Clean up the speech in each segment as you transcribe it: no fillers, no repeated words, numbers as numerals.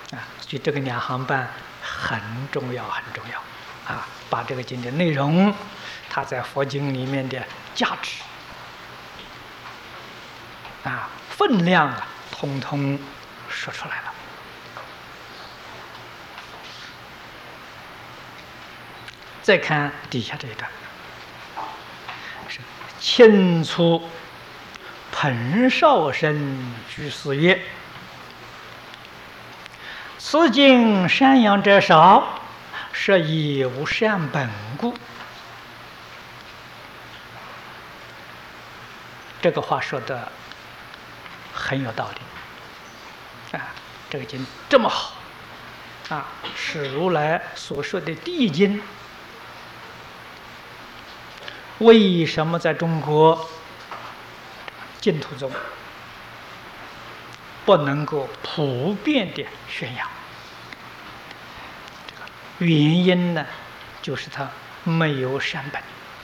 所以这个两行半很重要，很重要把这个经典内容，它在佛经里面的价值分量通通说出来了。再看底下这一段，是清初彭绍生居士曰：“此经善养者少，是以无善本故。”这个话说的很有道理这个经这么好是如来所说的第一经，为什么在中国净土中不能够普遍的宣扬？原因呢，就是它没有善本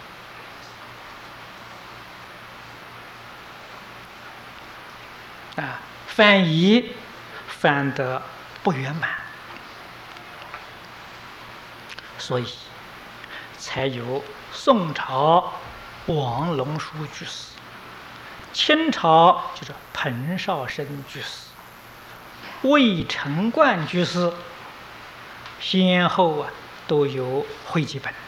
翻译翻得不圆满，所以才有宋朝王龙书居士，清朝就是彭绍生居士，魏承冠居士，先后都有汇集本。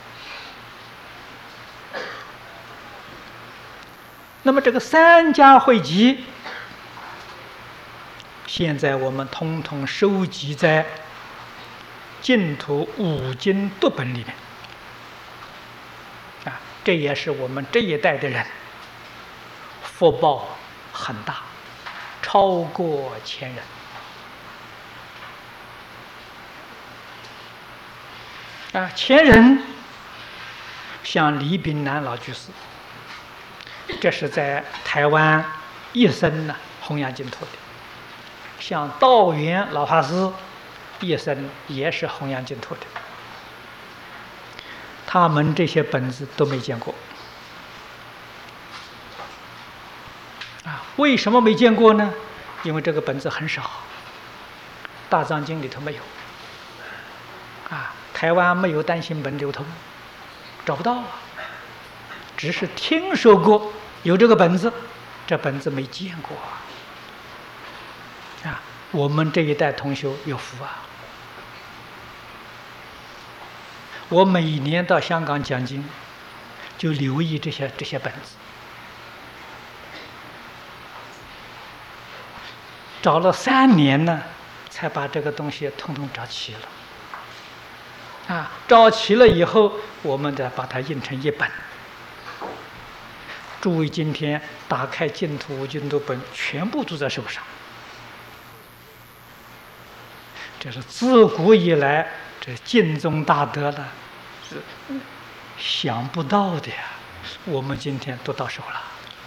那么这个三家汇集，现在我们统统收集在净土五经读本里面这也是我们这一代的人福报很大，超过前人前人像李炳南老居士，这是在台湾一生弘扬净土的；像道元老法师一生也是弘扬净土的。他们这些本子都没见过为什么没见过呢？因为这个本子很少，大藏经里头没有台湾没有单行本流通，找不到只是听说过有这个本子，这本子没见过我们这一代同学有福我每年到香港讲经，就留意这些本子，找了3年呢，才把这个东西统统找齐了找齐了以后，我们再把它印成一本。诸位今天打开净土五经读本，全部都在手上，这是自古以来这净宗大德了，是想不到的我们今天都到手了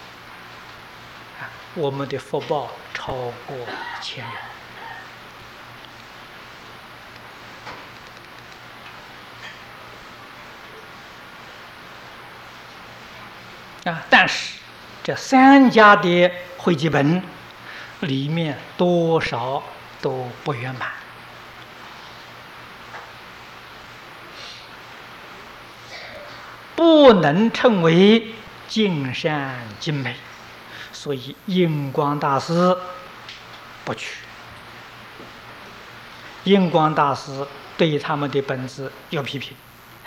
我们的福报超过前人但是这3家的汇集本里面多少都不圆满不能称为尽善尽美，所以印光大师不取。印光大师对他们的本子有批评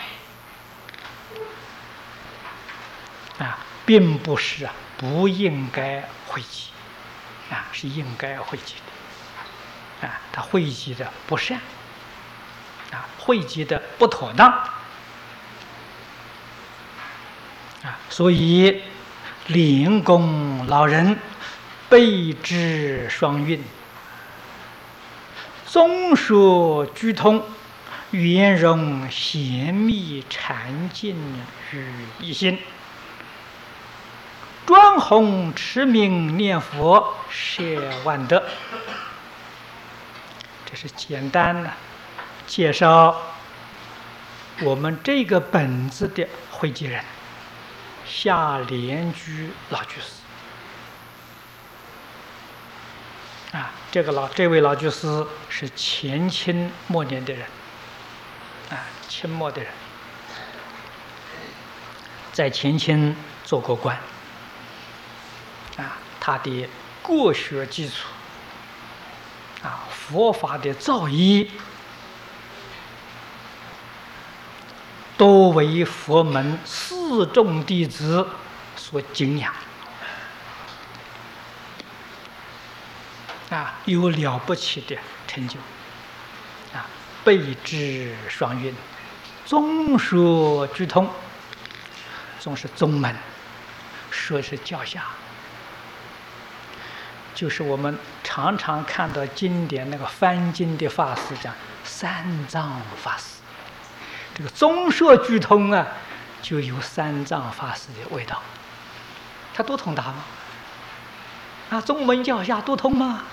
并不是不应该汇集是应该汇集的他汇集的不善汇集的不妥当所以灵公老人备知双运，综说俱通，圆融贤密禅静于一心，专弘持名念佛摄万德。这是简单的介绍我们这个本子的汇集人夏莲居老居士这位老居士是前清末年的人，清末的人，在前清做过官，他的国学基础，佛法的造诣，都为佛门四众弟子所敬仰，有了不起的成就，备至双运，宗说俱通。宗是宗门，说是教下，就是我们常常看到经典那个翻经的法师讲三藏法师，这个宗说俱通就有三藏法师的味道。他都通达吗？宗门教下都通吗？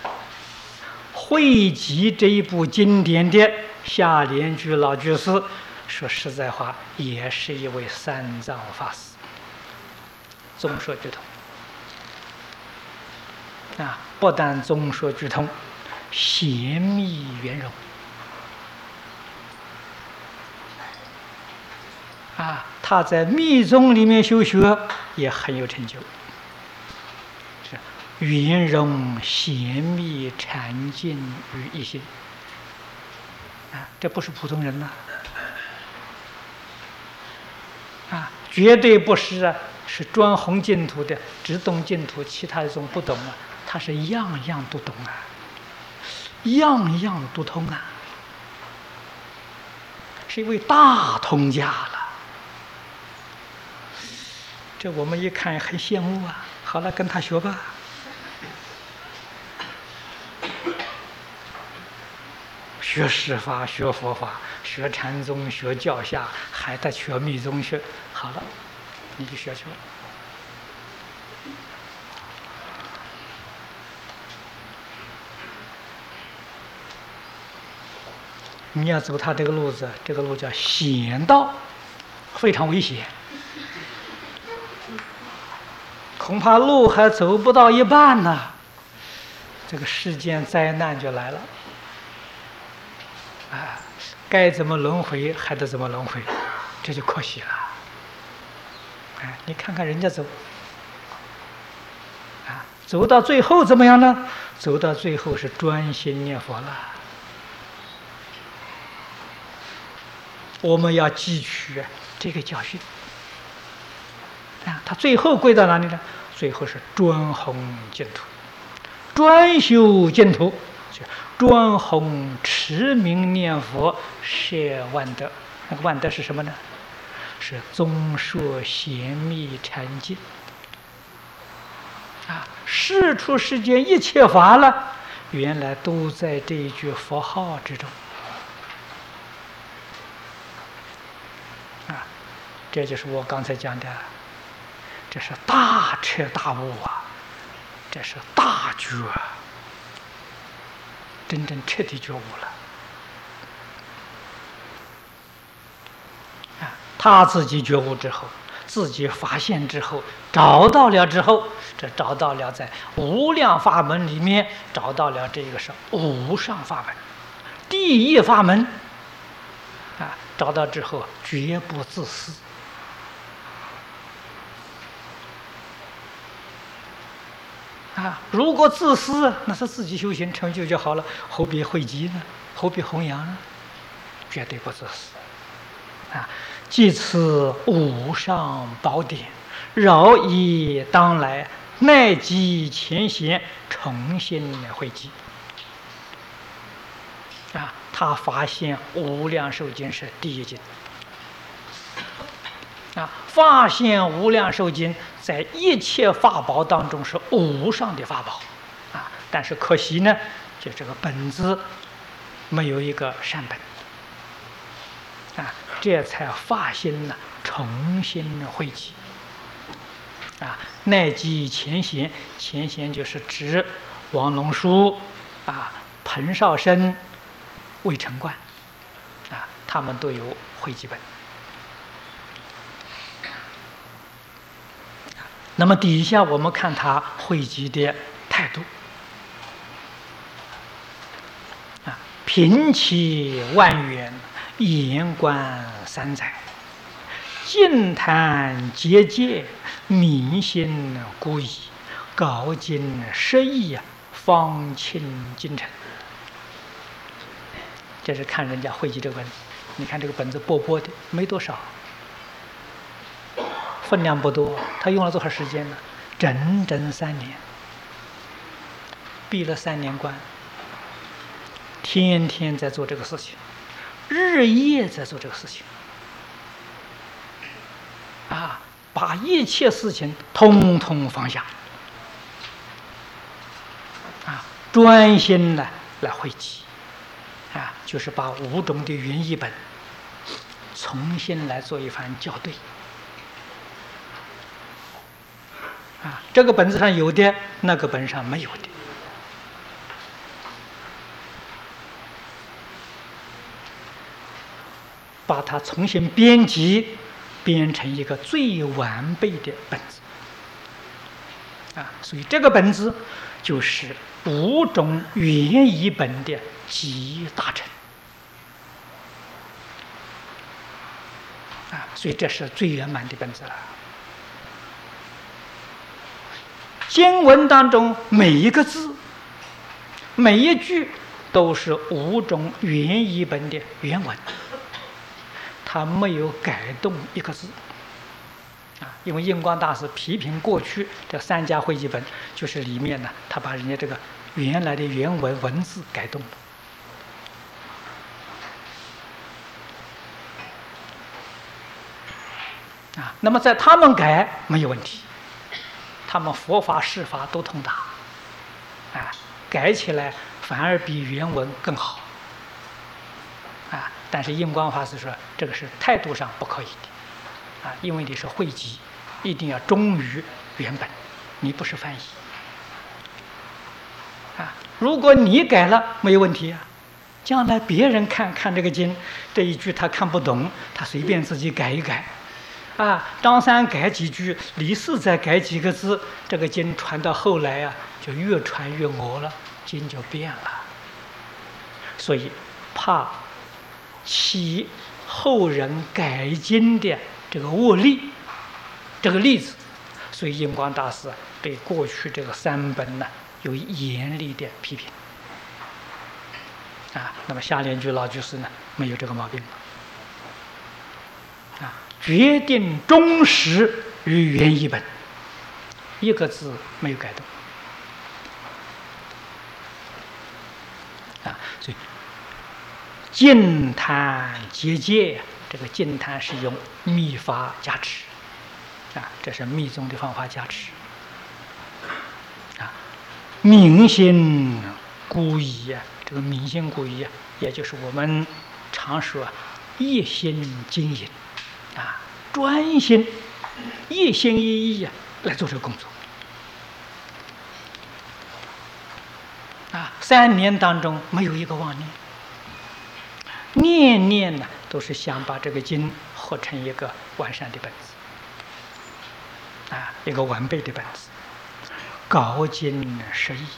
汇集这一部经典的夏莲居老居士，说实在话，也是一位三藏法师，宗说俱通。不但宗说俱通，贤密圆融。他在密宗里面修学也很有成就，是圆融贤密禅净于一心。这不是普通人绝对不是是专弘净土的，只懂净土，其他的宗不懂他是样样都懂样样都通是一位大通家了。这我们一看很羡慕好了，跟他学吧。学释法，学佛法，学禅宗，学教下，还得学密宗学。好了，你就学去了。你要走他这个路子，这个路叫险道，非常危险，恐怕路还走不到一半呢，这个世间灾难就来了。该怎么轮回还得怎么轮回，这就可惜了。你看看人家走，走到最后怎么样呢？走到最后是专心念佛了。我们要汲取这个教训。他最后归到哪里呢？最后是专弘净土，专修净土，专弘持名念佛摄万德。那个万德是什么呢？是宗说贤密禅净。世出世间一切法了，原来都在这一句佛号之中。这就是我刚才讲的，这是大彻大悟这是大觉，真正彻底觉悟了。他自己觉悟之后，自己发现之后，找到了之后，这找到了在无量法门里面找到了这个是无上法门，第一法门。找到之后绝不自私。如果自私，那是自己修行成就就好了，何必惠及呢？何必弘扬呢？绝对不自私。即此无上宝典，饶以当来，乃及前贤，重新汇集。他发现《无量寿经》是第一经。发现《无量寿经》在一切法宝当中是无上的法宝，但是可惜呢，就这个本子没有一个善本，这才发心呢，重新汇集。乃及前贤，前贤就是指王龙书彭绍生、魏成观他们都有汇集本。那么底下我们看他汇集的态度， 啊，平其万缘，言观三载，净坛结界，明心故意，告尽失意啊，方清精诚。这是看人家汇集这个本子，你看这个本子薄薄的，没多少，分量不多，他用了多少时间呢？整整3年，闭了3年关，天天在做这个事情，日夜在做这个事情，啊，把一切事情通通放下，啊，专心的来汇集，啊，就是把5种的原译本重新来做一番校对。啊，这个本子上有的，那个本上没有的。把它重新编辑，编成一个最完备的本子。啊，所以这个本子就是5种原译本的集大成。啊，所以这是最圆满的本子了。经文当中每一个字、每一句都是5种原译本的原文，他没有改动一个字。啊，因为印光大师批评过去这3家汇集本，就是里面呢，他把人家这个原来的原文文字改动了。啊，那么在他们改没有问题。他们佛法释法都通达，啊，改起来反而比原文更好，啊，但是印光法师说这个是态度上不可以的，啊，因为你是汇集，一定要忠于原本，你不是翻译，啊，如果你改了没有问题啊，将来别人看这个经这一句他看不懂，他随便自己改一改。啊，张三改几句，李四再改几个字，这个经传到后来啊，就越传越讹了，经就变了。所以怕起后人改经的这个恶例，这个例子，所以印光大师对过去这个3本呢有严厉的批评。啊，那么下联居老居士呢没有这个毛病。啊，决定忠实于原译本，一个字没有改动。啊，所以净坛结界，这个净坛是用密法加持，啊，这是密宗的方法加持。啊，明心故意啊，这个明心故意啊，也就是我们常说一心经营。啊，专心、一心一意啊，来做这个工作。啊，3年当中没有一个妄念，念念呢都是想把这个经合成一个完善的本子，啊，一个完备的本子，告尽失意。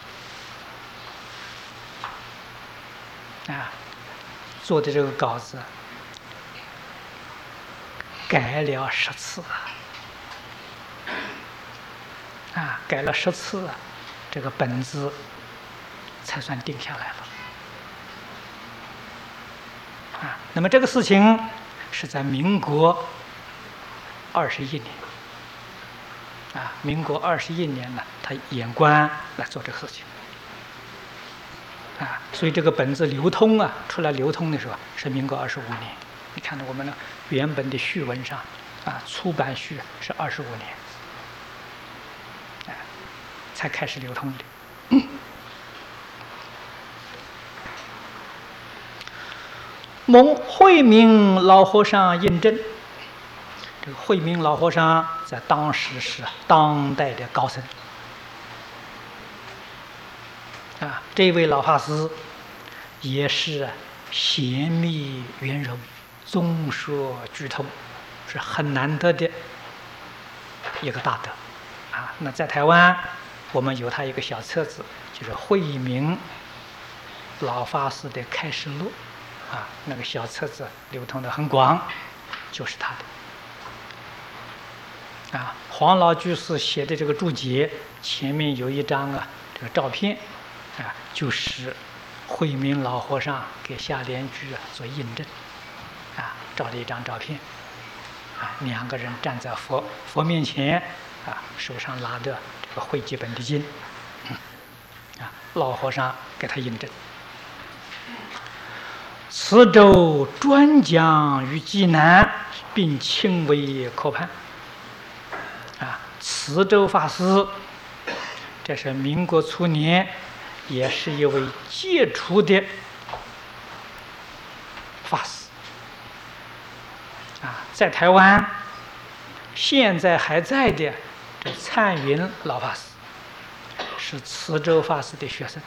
啊，做的这个稿子。改了10次啊，改了10次啊，这个本子才算定下来了。啊，那么这个事情是在民国21年，啊，民国21年呢，他演官来做这个事情，啊，所以这个本子流通啊，出来流通的时候是民国25年。你看到我们的原本的序文上，啊，出版序是25年，啊，才开始流通的。蒙慧明老和尚印证，这个慧明老和尚在当时是当代的高僧，啊，这位老法师也是贤密圆融。综说俱通，是很难得的一个大德，啊，那在台湾，我们有他一个小册子，就是慧明老法师的开示录啊，那个小册子流通的很广，就是他的啊。黄老居士写的这个注解前面有一张这个照片啊，就是慧明老和尚给夏莲居做印证啊，照了一张照片啊，两个人站在佛面前啊，手上拿着这个汇集本的经啊，老和尚给他印证。此咒专讲于济南，并亲为科判啊。慈州法师，这是民国初年，也是一位杰出的法师啊，在台湾现在还在的这灿云老法师，是慈州法师的学生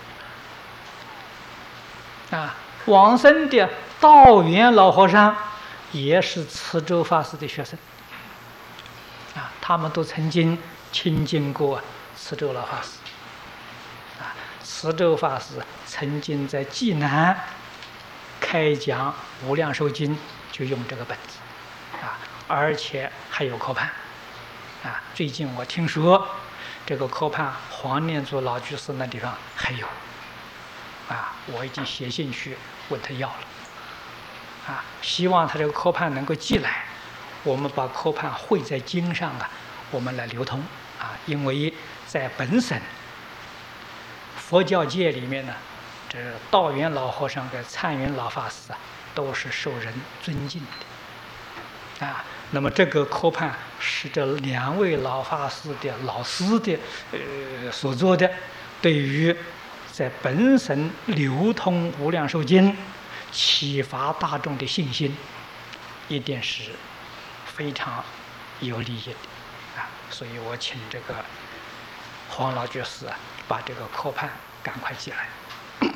啊。往生的道元老和尚也是慈州法师的学生啊，他们都曾经亲近过慈州老法师啊。慈州法师曾经在济南开讲《无量寿经》，就用这个本子啊，而且还有科判啊。最近我听说这个科判黄念祖老居士那地方还有啊，我已经写信去问他要了啊，希望他这个科判能够寄来，我们把科判汇在经上我们来流通啊。因为在本省佛教界里面呢，这道元老和尚跟灿云老法师都是受人尊敬的啊。那么这个科判是这两位老法师的老师的所做的，对于在本省流通无量寿经，启发大众的信心，一定是非常有利益的啊。所以我请这个黄老居士把这个科判赶快寄来。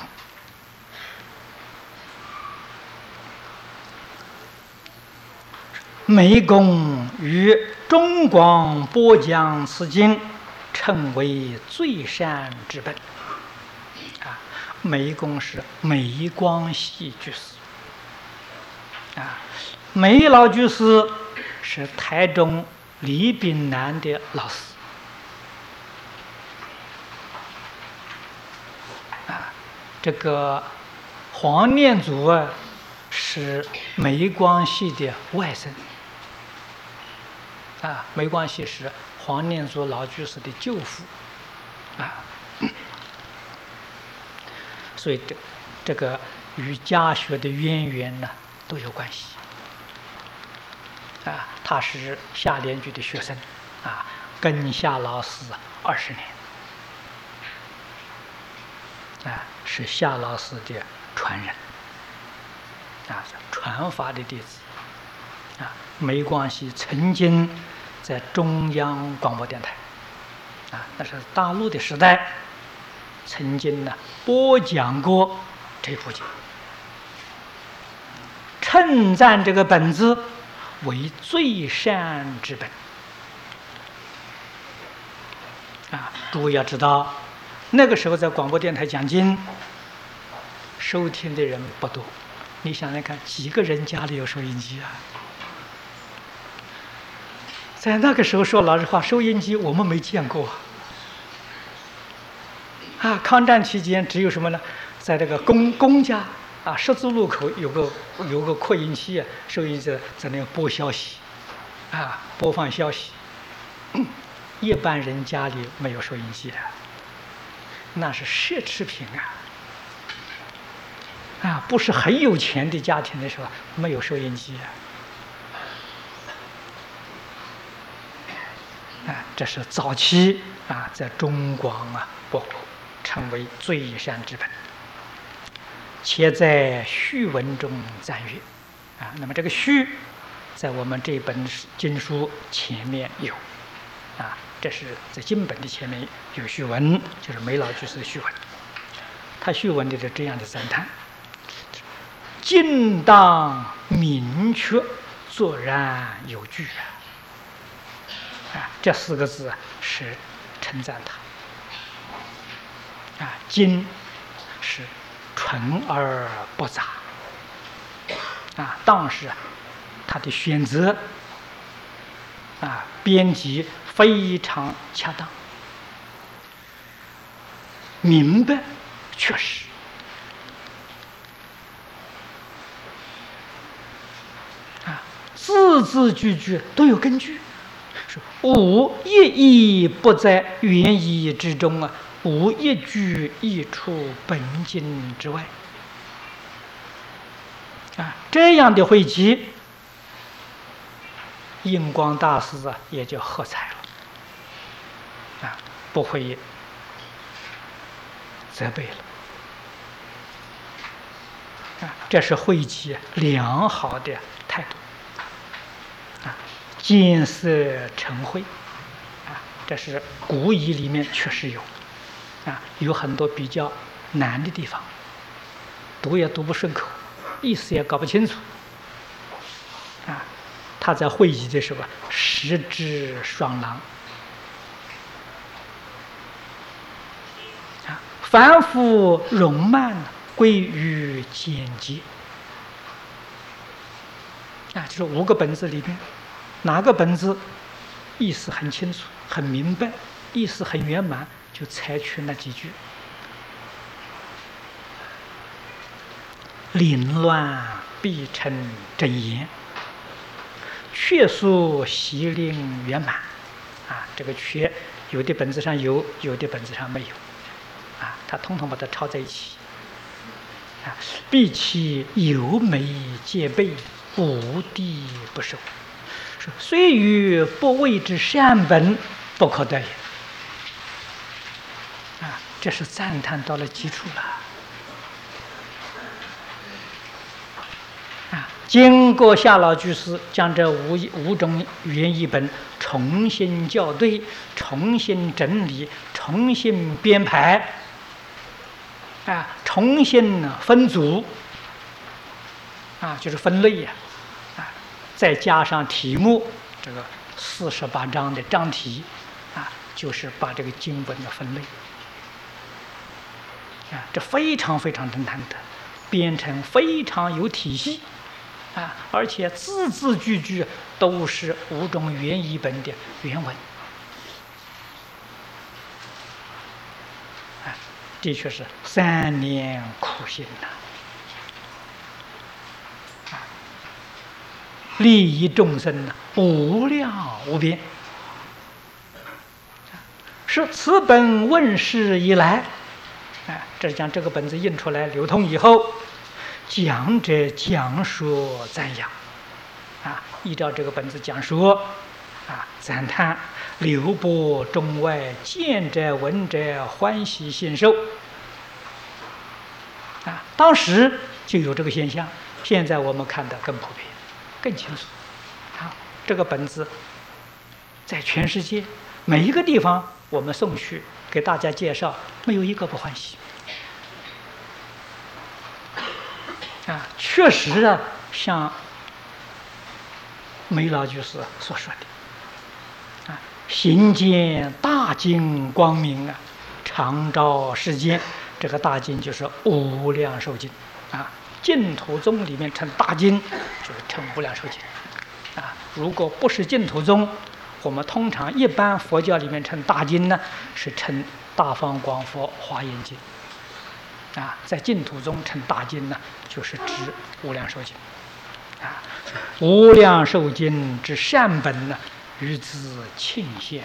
美公于中广播讲此经，称为最善之本啊。美公是梅光系居士啊，梅老居士是台中李炳南的老师啊。这个黄念祖是梅光系的外甥啊，梅光系是黄念祖老居士的舅父啊。所以这个与家学的渊源呢都有关系啊。他是夏莲居的学生啊，跟夏老师20年啊，是夏老师的传人啊，传法的弟子啊。梅光系曾经在中央广播电台啊，那是大陆的时代，曾经呢播讲过这部经，称赞这个本子为最善之本啊。诸位要知道，那个时候在广播电台讲经，收听的人不多，你想想看，几个人家里有收音机啊？在那个时候，说老实话，收音机我们没见过啊。抗战期间只有什么呢？在这个公家啊，十字路口有个扩音器啊，收音机在那播消息啊，播放消息。一般人家里没有收音机的，那是奢侈品啊，不是很有钱的家庭的时候没有收音机啊，这是早期啊，在中广播过，称为最善之本，且在序文中赞誉啊。那么这个序在我们这本经书前面有啊，这是在经本的前面有序文，就是梅老居士的序文。他序文的是这样的赞叹：尽当明确，作然有据啊，这4个字是称赞他啊。经是纯而不杂。当时他的选择编辑非常恰当，明白确实。字字句句都有根据，是无一义不在原意之中无一句一出本经之外。这样的汇集，印光大师也就喝彩了，不会责备了。这是汇集良好的态度。见色成慧，这是古语里面确实有，有很多比较难的地方，读也读不顺口，意思也搞不清楚，他在汇集的时候时之爽朗，凡夫容慢归于简洁，就是5个本子里面。哪个本子意思很清楚、很明白，意思很圆满，就采取那几句。凌乱必成真言，却说习令圆满。这个缺有的本子上有，有的本子上没有，他统统把它抄在一起。必其有美戒备，无地不受。虽与不谓之善本，不可得也。这是赞叹到了基础了。经过夏老居士将这五种原译本重新校对、重新整理、重新编排，重新分组，就是分类再加上题目，这个48章的章题，就是把这个经文的分类，这非常非常的难得，编成非常有体系，而且字字句句都是5种原译本的原文，的确是3年苦心呐。利益众生无量无边，是此本问世以来，这将这个本子印出来流通以后，讲者讲说赞扬，依照这个本子讲说，赞叹流播中外，见者闻者欢喜信受，当时就有这个现象，现在我们看得更普遍。更清楚，这个本子在全世界每一个地方，我们送去给大家介绍，没有一个不欢喜。确实像梅老居士所说的，行见大经光明常照世间，这个大经就是无量寿经净土宗里面称大经，就是称无量寿经，如果不是净土宗，我们通常一般佛教里面称大经呢，是称大方广佛华严经，在净土宗称大经呢，就是指无量寿经，无量寿经之善本呢，于兹庆现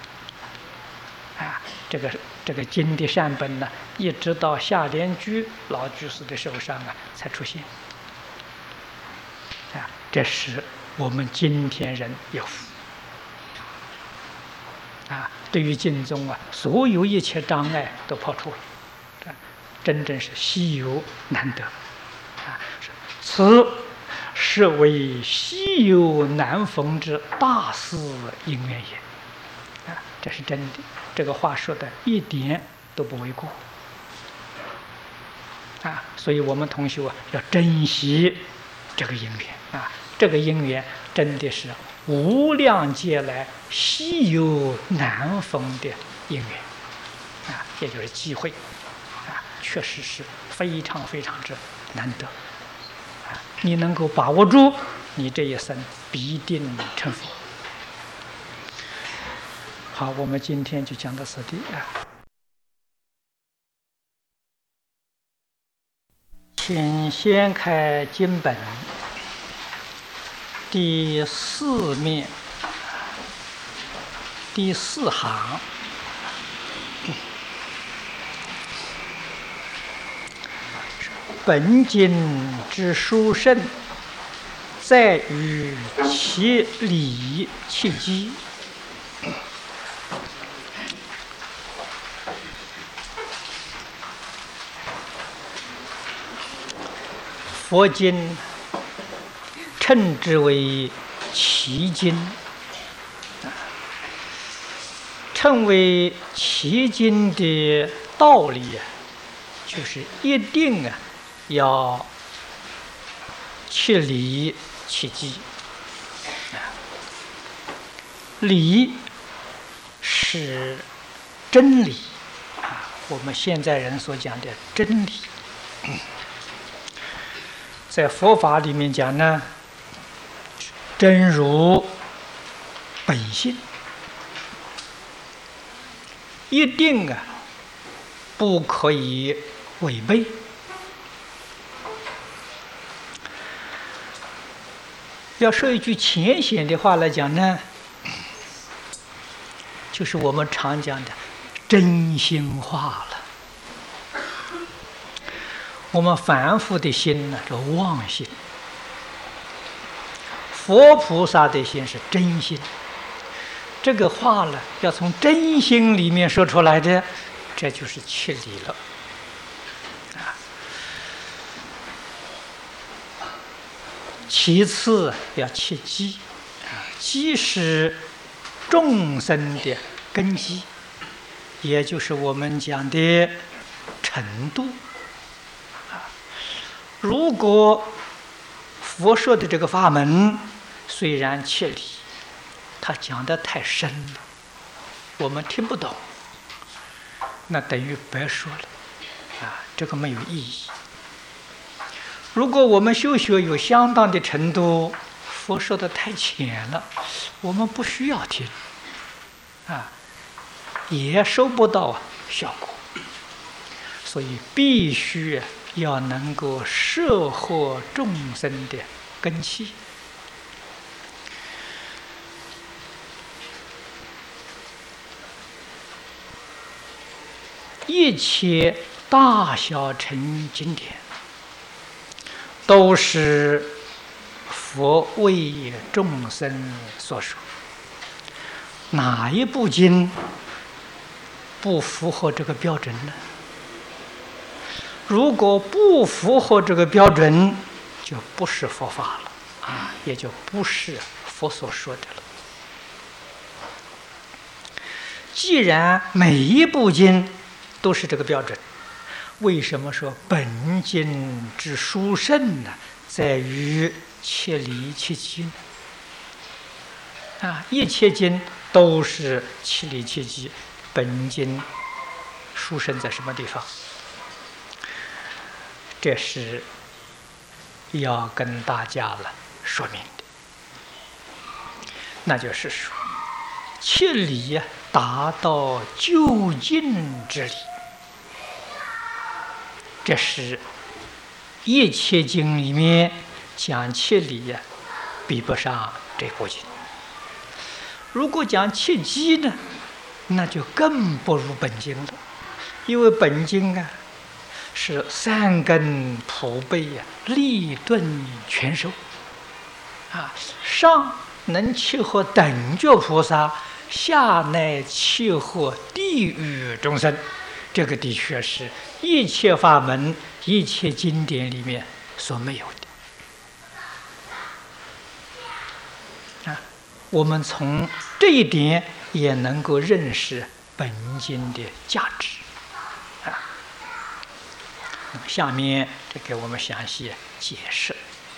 这个经的善本呢，一直到夏莲居老居士的手上才出现。这是我们今天人有福对于经宗所有一切障碍都破除了，真正是稀有难得此是为稀有难逢之大事因缘也这是真的。这个话说的一点都不为过所以我们同学要珍惜这个因缘这个因缘真的是无量劫来稀有难逢的因缘也就是机会确实是非常非常之难得。你能够把握住，你这一生必定成佛。好，我们今天就讲到此地啊。请先开经本第4面第4行。本经之殊胜，在于其理其机。佛经称之为奇经，称为奇经的道理就是一定要其理其机。理是真理我们现在人所讲的真理。在佛法里面讲呢，真如本性，一定不可以违背。要说一句浅显的话来讲呢，就是我们常讲的真心话了。我们凡夫的心呢，叫妄心；佛菩萨的心是真心。这个话呢，要从真心里面说出来的，这就是切理了。其次要切机，机是众生的根基，也就是我们讲的程度。如果佛说的这个法门虽然切理，他讲得太深了，我们听不懂，那等于白说了这个没有意义。如果我们修学有相当的程度，佛说的太浅了，我们不需要听也收不到效果。所以必须要能够摄获众生的根器。一切大小乘经典都是佛为众生所说，哪一部经不符合这个标准呢？如果不符合这个标准，就不是佛法了也就不是佛所说的了。既然每一部经都是这个标准，为什么说本经之殊胜呢？在于切理切机一切经都是切理切机，本经殊胜在什么地方？这是要跟大家了说明的，那就是说切理达到究竟之理，这是一切经里面讲切理比不上这部经。如果讲切机呢，那就更不如本经了，因为本经是三根普被立顿全收上能契合等觉菩萨，下乃契合地狱众生。这个的确是一切法门一切经典里面所没有的我们从这一点也能够认识本经的价值下面这给我们详细解释。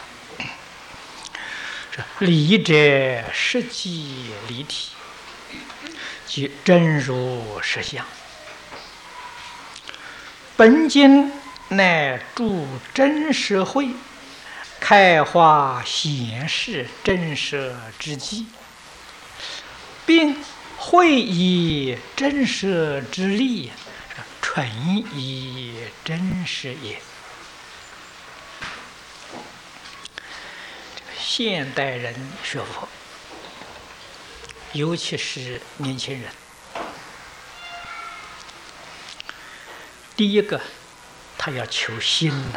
理者实际离体，即真如实相。 本经乃著真实慧，开化显示真实之机，并会以真实之力，纯以真实也。现代人学佛，尤其是年轻人，第一个，他要求新呢，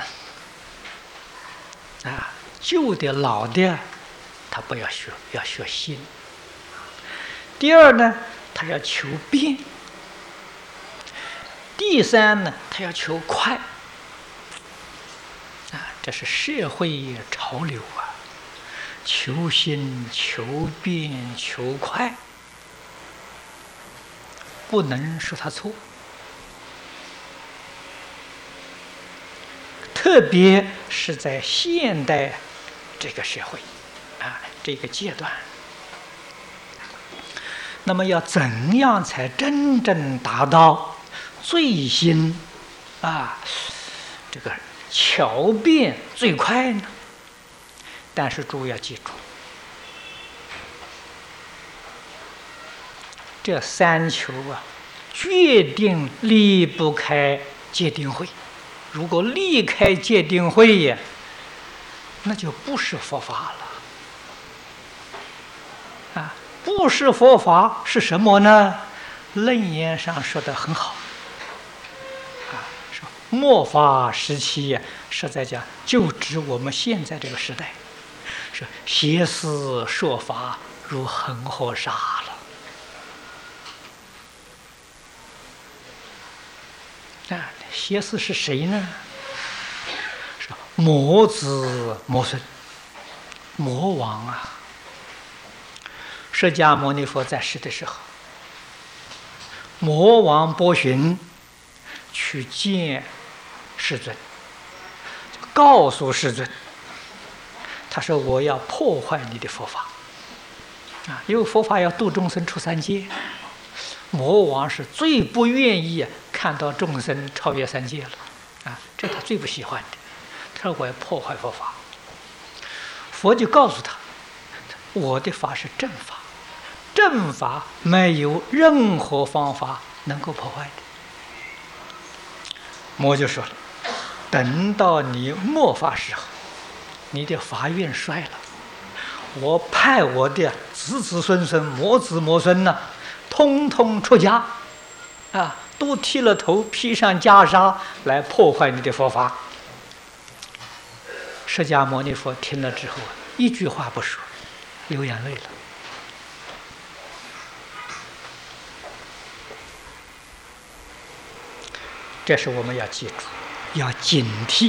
旧的老的，他不要学，要学新。第二呢，他要求变。第三呢，他要求快。这是社会潮流啊，求新、求变、求快，不能说他错。特别是在现代这个社会这个阶段，那么要怎样才真正达到最新这个巧变最快呢？但是诸位要记住，这三求决定离不开戒定慧。如果离开戒定慧那就不是佛法了。不是佛法是什么呢？楞严上说得很好说末法时期实在讲就指我们现在这个时代，说邪思说法如恒河沙了。邪思是谁呢？是魔子魔孙，魔王释迦牟尼佛在世的时候，魔王波旬去见世尊，告诉世尊，他说我要破坏你的佛法因为佛法要度众生出三界，魔王是最不愿意看到众生超越三界了这他最不喜欢的。他说我要破坏佛法，佛就告诉他，我的法是正法，正法没有任何方法能够破坏的。魔就说了，等到你末法时候，你的法运衰了，我派我的子子孙孙、魔子魔孙通通出家都剃了头，披上袈裟来破坏你的佛法。释迦牟尼佛听了之后一句话不说，流眼泪了。这是我们要记住，要警惕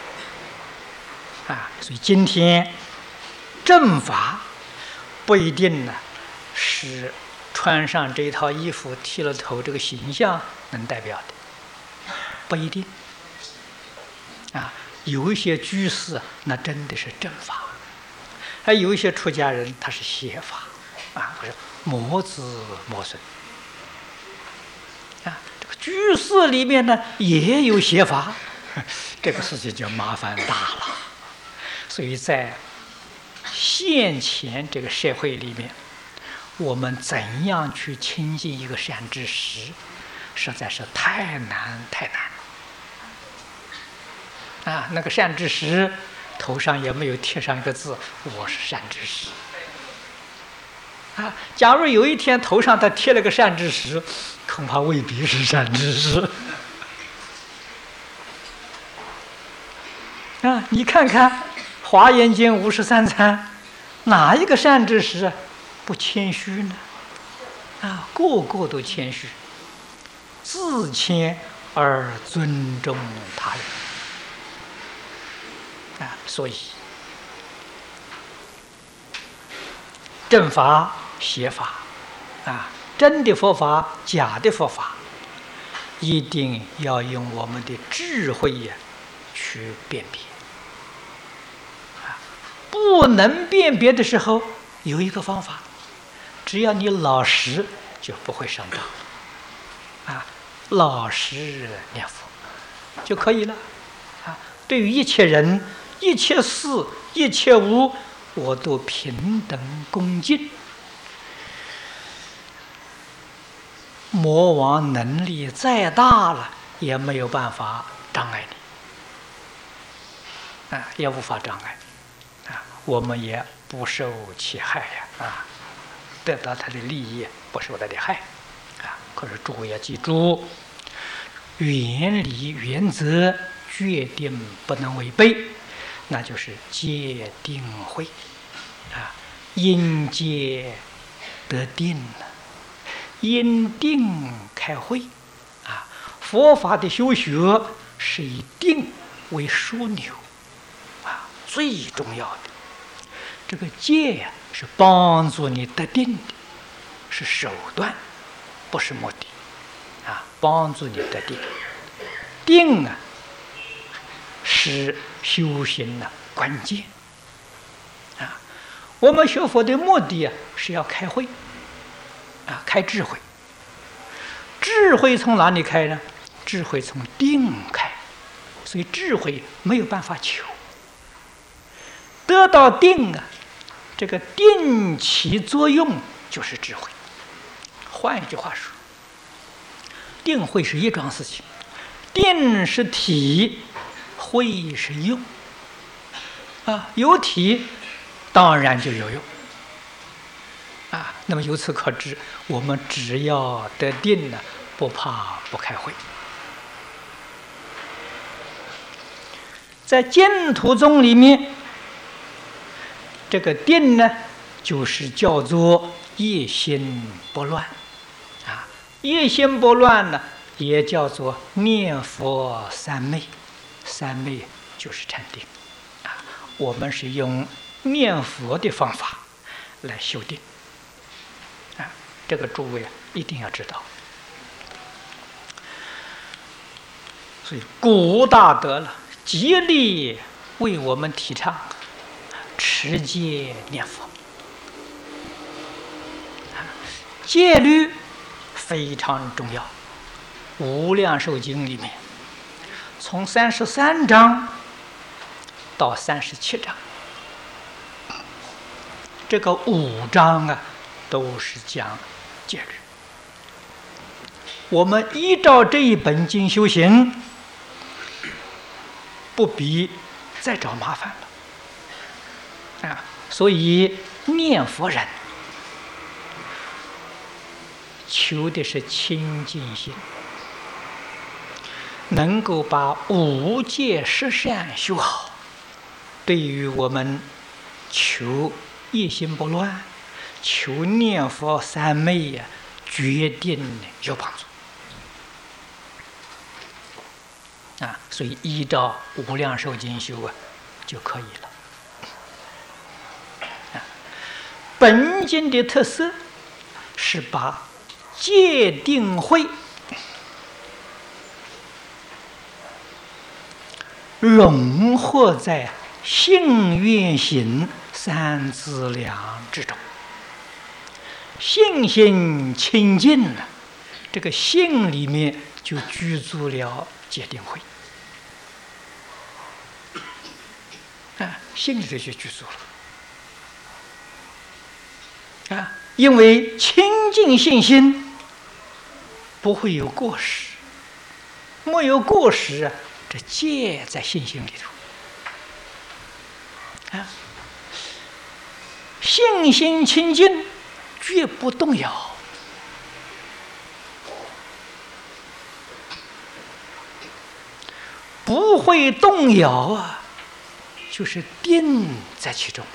所以今天正法不一定是穿上这套衣服、剃了头这个形象能代表的，不一定有一些居士那真的是正法，还有一些出家人他是邪法或者魔子魔孙这个居士里面呢也有邪法，这个事情就麻烦大了。所以在现前这个社会里面，我们怎样去亲近一个善知识，实在是太难太难那个善知识头上也没有贴上一个字，我是善知识假如有一天头上他贴了个善知识，恐怕未必是善知识你看看华严经53参，哪一个善知识不谦虚呢？个个都谦虚，自谦而尊重他人所以正法邪法真的佛法假的佛法，一定要用我们的智慧去辨别不能辨别的时候，有一个方法，只要你老实，就不会上当老实念佛就可以了。对于一切人、一切事、一切物，我都平等恭敬。魔王能力再大了，也没有办法障碍你，也无法障碍，我们也不受其害呀，得到他的利益，不受他的害，可是诸位要记住，原理原则决定不能违背，那就是戒定慧，因戒得定了。因定开慧，佛法的修学是以定为枢纽，最重要的。这个戒呀，是帮助你得定的，是手段，不是目的，帮助你得定。定是修行的关键，我们学佛的目的是要开慧。开智慧，智慧从哪里开呢？智慧从定开，所以智慧没有办法求。得到定这个定起作用就是智慧。换一句话说，定慧是一桩事情，定是体，慧是用。有体当然就有用。那么由此可知，我们只要得定了，不怕不开慧。在净土宗里面，这个定呢，就是叫做一心不乱，一心不乱呢，也叫做念佛三昧，三昧就是禅定，我们是用念佛的方法来修定。这个诸位一定要知道，所以古大德了极力为我们提倡持戒念佛，戒律非常重要。无量寿经里面，从33章到37章，这个5章都是讲戒律。我们依照这一本经修行，不必再找麻烦了，所以念佛人求的是清净心，能够把5戒10善修好，对于我们求一心不乱、求念佛三昧决定有帮助。所以依照无量寿经修就可以了。本经的特色是把戒定慧融合在信愿行3资粮之中。信心清净了，这个信里面就居住了戒定慧，信里头就居住了，因为清净信心不会有过失，没有过失这戒在信心里头，信心清净绝不动摇，不会动摇就是定在其中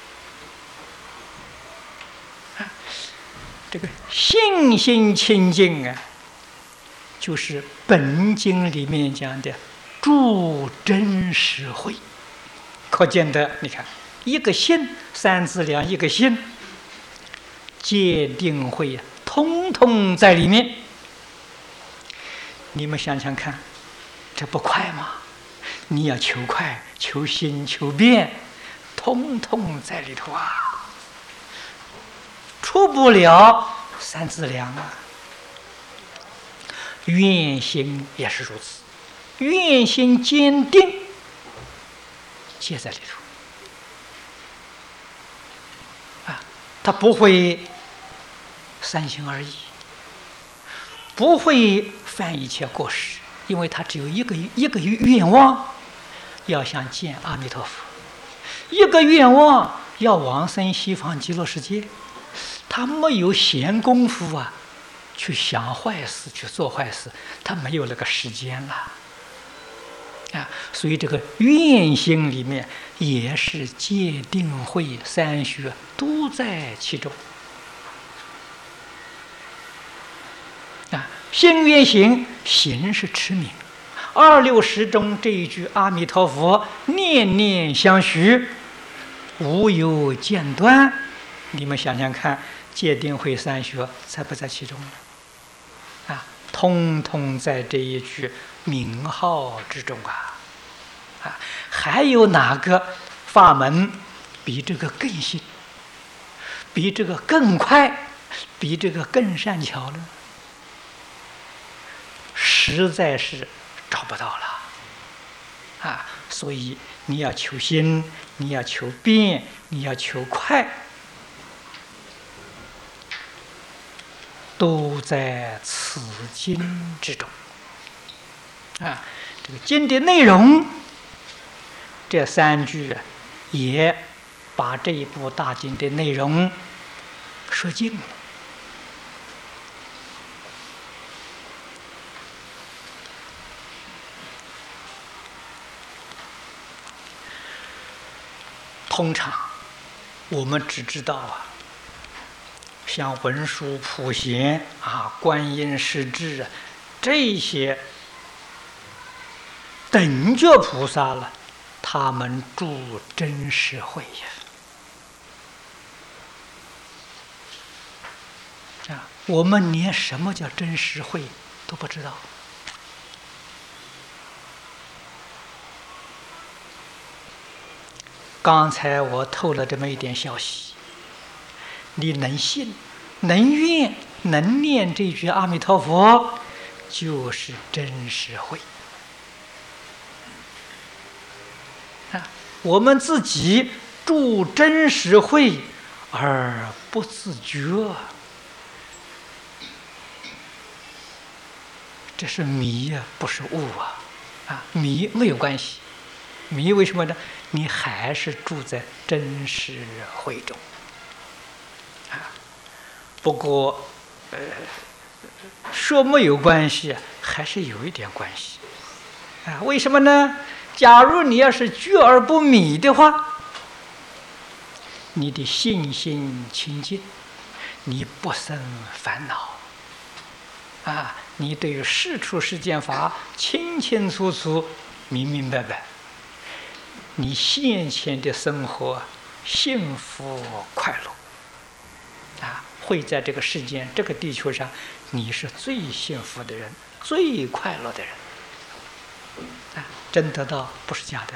了。这个信心清净就是本经里面讲的住真实慧。可见的，你看一个心3资粮，一个心戒定慧通通在里面。你们想想看，这不快吗？你要求快、求新、求变，通通在里头出不了3资粮愿心也是如此， 愿心坚定，皆在里头。他不会三心二意，不会犯一切过失，因为他只有一个愿望，要想见阿弥陀佛，一个愿望要往生西方极乐世界。他没有闲工夫啊，去想坏事，去做坏事，他没有那个时间了。所以这个愿心里面也是戒定慧三学都在其中。心愿行，行是持名。二六时中这一句阿弥陀佛，念念相续，无有间断。你们想想看，戒定慧三学在不在其中呢？通通在这一句名号之中还有哪个法门比这个更新，比这个更快，比这个更善巧呢？实在是找不到了所以你要求新，你要求变，你要求快，都在此经之中这个经的内容，这三句也把这一部大经的内容说尽了。通常我们只知道像文殊普贤观音势至这些等觉菩萨了，他们住真实慧我们连什么叫真实慧都不知道。刚才我透了这么一点消息，你能信、能愿、能念这句阿弥陀佛，就是真实慧我们自己住真实慧而不自觉，这是迷不是悟迷没有关系，迷为什么呢？你还是住在真实慧中不过说没有关系还是有一点关系为什么呢？假如你要是觉而不迷的话，你的信心清净，你不生烦恼你对于世出世间法清清楚楚、明明白白，你现前的生活幸福快乐会在这个世间、这个地球上，你是最幸福的人，最快乐的人真得到，不是假的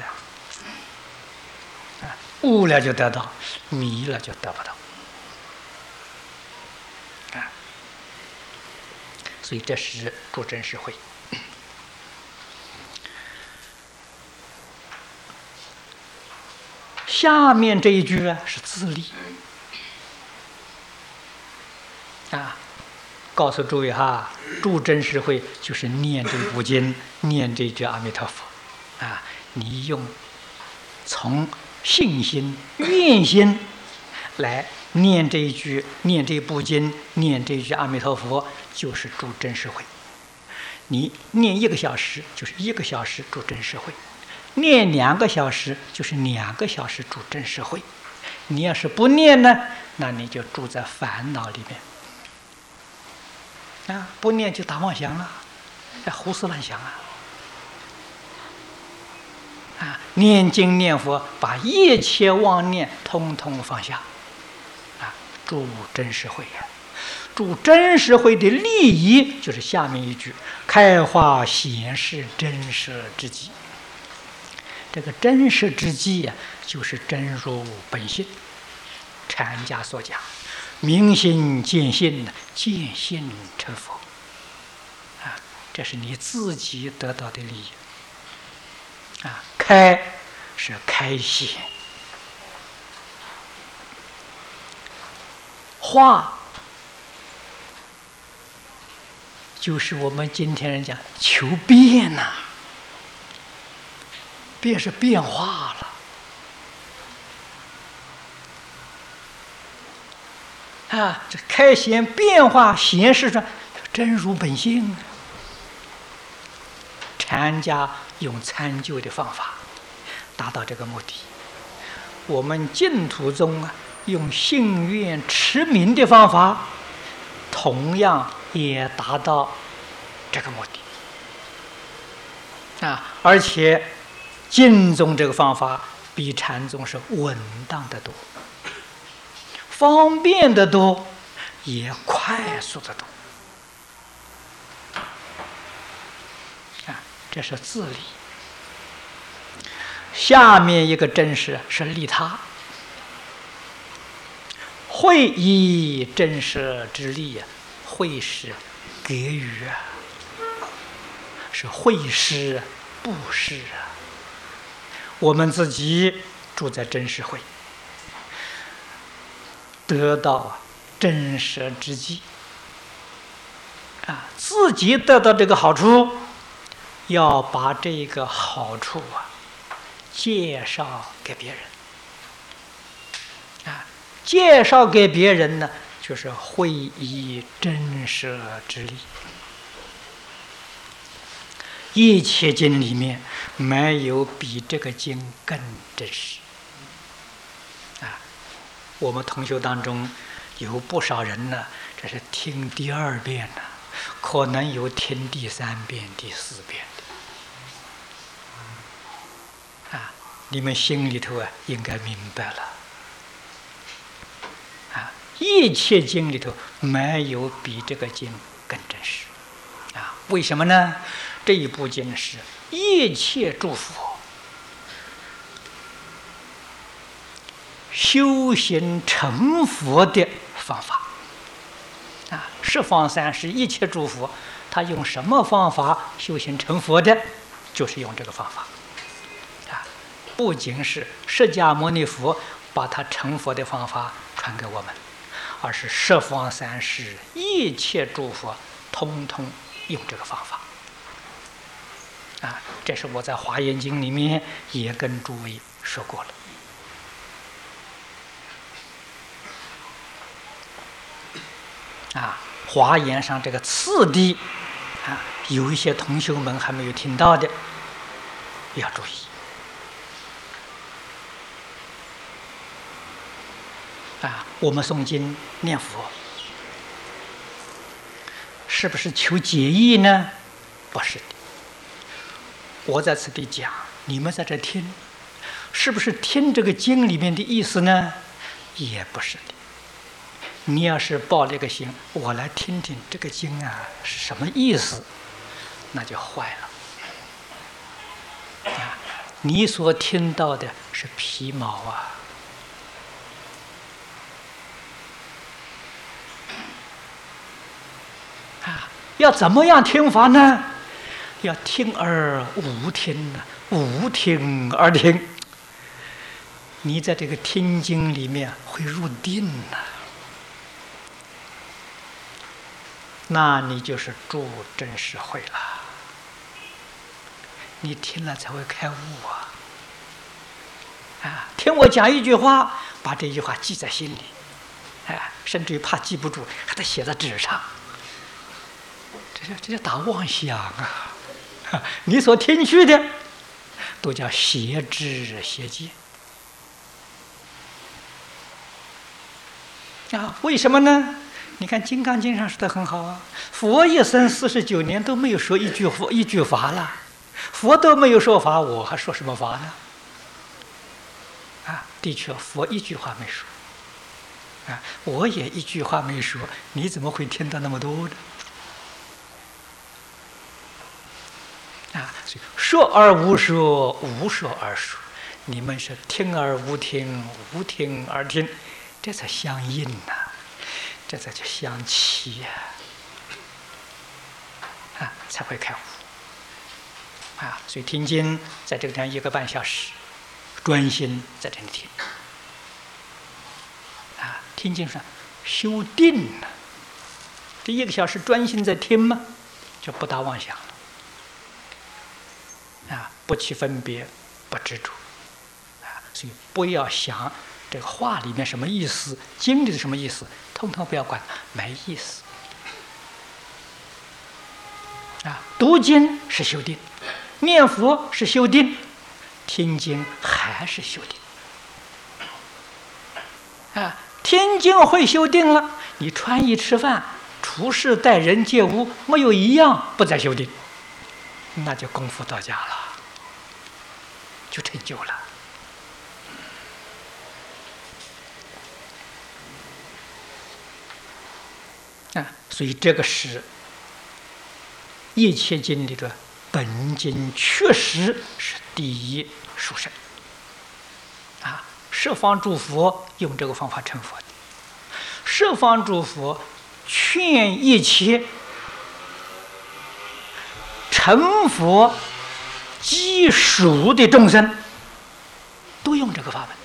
悟了就得到，迷了就得不到所以这是住真实慧。下面这一句是自立告诉诸位住真实慧就是念这部经，念这句阿弥陀佛你用从信心、愿心来念这一句，念这部经，念这句阿弥陀佛，就是住真实慧。你念1个小时，就是1个小时住真实慧；念2个小时，就是2个小时住真实慧。你要是不念呢，那你就住在烦恼里面不念就打妄想了，胡思乱想念经念佛，把一切妄念通通放下住真实慧住真实慧的利益就是下面一句：开化显示真实之机。这个真实之机就是真如本性。禅家所讲，明心见性，见性成佛这是你自己得到的利益开是开显，化就是我们今天人讲求变呐，变是变化了这开显变化显示上真如本性。禅家用参究的方法达到这个目的，我们净土宗用信愿持名的方法，同样也达到这个目的而且净宗这个方法比禅宗是稳当得多，方便得多，也快速得多这是自利。下面一个真实是利他，会以真实之利会是给予是会施布施我们自己住在真实会，得到真实之机自己得到这个好处，要把这个好处介绍给别人介绍给别人呢，就是会以真实之力。一切经里面没有比这个经更真实我们同学当中有不少人呢，这是听第2遍呢，可能有听第3遍、第4遍的你们心里头应该明白了一切经里头没有比这个经更真实为什么呢？这一部经是一切诸佛修行成佛的方法十方三世一切诸佛，他用什么方法修行成佛的？就是用这个方法不仅是释迦牟尼佛把他成佛的方法传给我们，而是十方三世一切诸佛通通用这个方法这是我在《华严经》里面也跟诸位说过了华严上这个次第有一些同学们还没有听到的，要注意我们诵经念佛是不是求解义呢？不是的。我在此地讲，你们在这听，是不是听这个经里面的意思呢？也不是的。你要是抱了一个心，我来听听这个经是什么意思，那就坏了你所听到的是皮毛要怎么样听法呢？要听而无听无听而听。你在这个听经里面会入定那你就是住真实慧了。你听了才会开悟听我讲一句话，把这句话记在心里甚至于怕记不住，还得写在纸上。这叫打妄想你所听去的都叫邪知邪见为什么呢？你看《金刚经》上说的很好佛一生49年都没有说一句法了，佛都没有说法，我还说什么法呢？的确，佛一句话没说我也一句话没说，你怎么会听到那么多呢？所以说而无说，无说而说，你们是听而无听，无听而听，这才相应这才叫相契才会开悟所以听经在这个地方1个半小时，专心在这里听。听经上修定了，这1个小时专心在听嘛，就不大妄想了。不起分别，不执着。所以不要想这个话里面什么意思，经里的什么意思，统统不要管，没意思。读经是修定，念佛是修定，听经还是修定。听经会修定了，你穿衣吃饭、处事待人接物，没有一样不在修定，那就功夫到家了，就成就了。所以这个是一切经里的本经，确实是第一殊胜。十方诸佛用这个方法成佛的，十方诸佛劝一切成佛积属的众生，都用这个法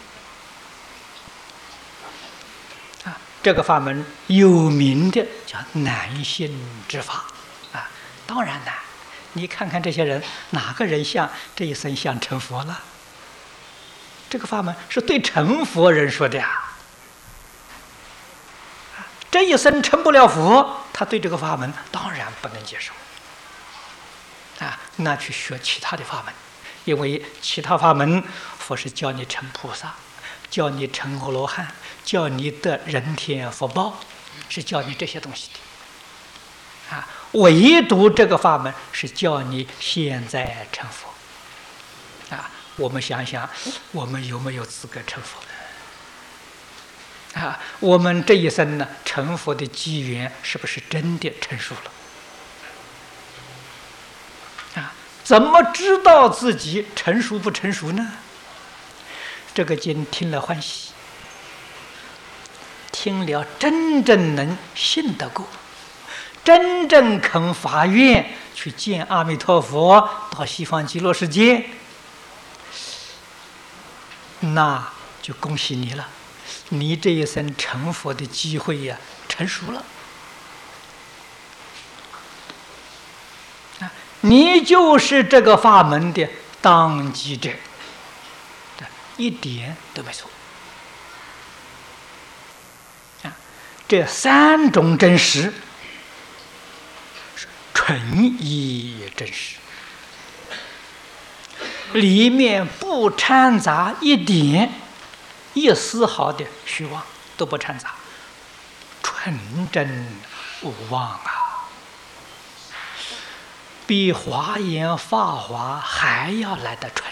门。这个法门有名的叫难信之法。当然难，你看看这些人，哪个人像这一生像成佛了？这个法门是对成佛人说的呀。这一生成不了佛，他对这个法门当然不能接受。那去学其他的法门，因为其他法门佛是教你成菩萨，教你成阿罗汉，教你得人天福报，是教你这些东西的。唯独这个法门是教你现在成佛。我们想想，我们有没有资格成佛？我们这一生呢，成佛的机缘是不是真的成熟了？怎么知道自己成熟不成熟呢？这个经听了欢喜，听了真正能信得过，真正肯发愿去见阿弥陀佛，到西方极乐世界，那就恭喜你了，你这一生成佛的机会呀，成熟了。你就是这个法门的当机者，一点都没错。这3种真实是纯一真实，里面不掺杂一点一丝毫的虚妄，都不掺杂，纯真无妄啊！比华严法华还要来得纯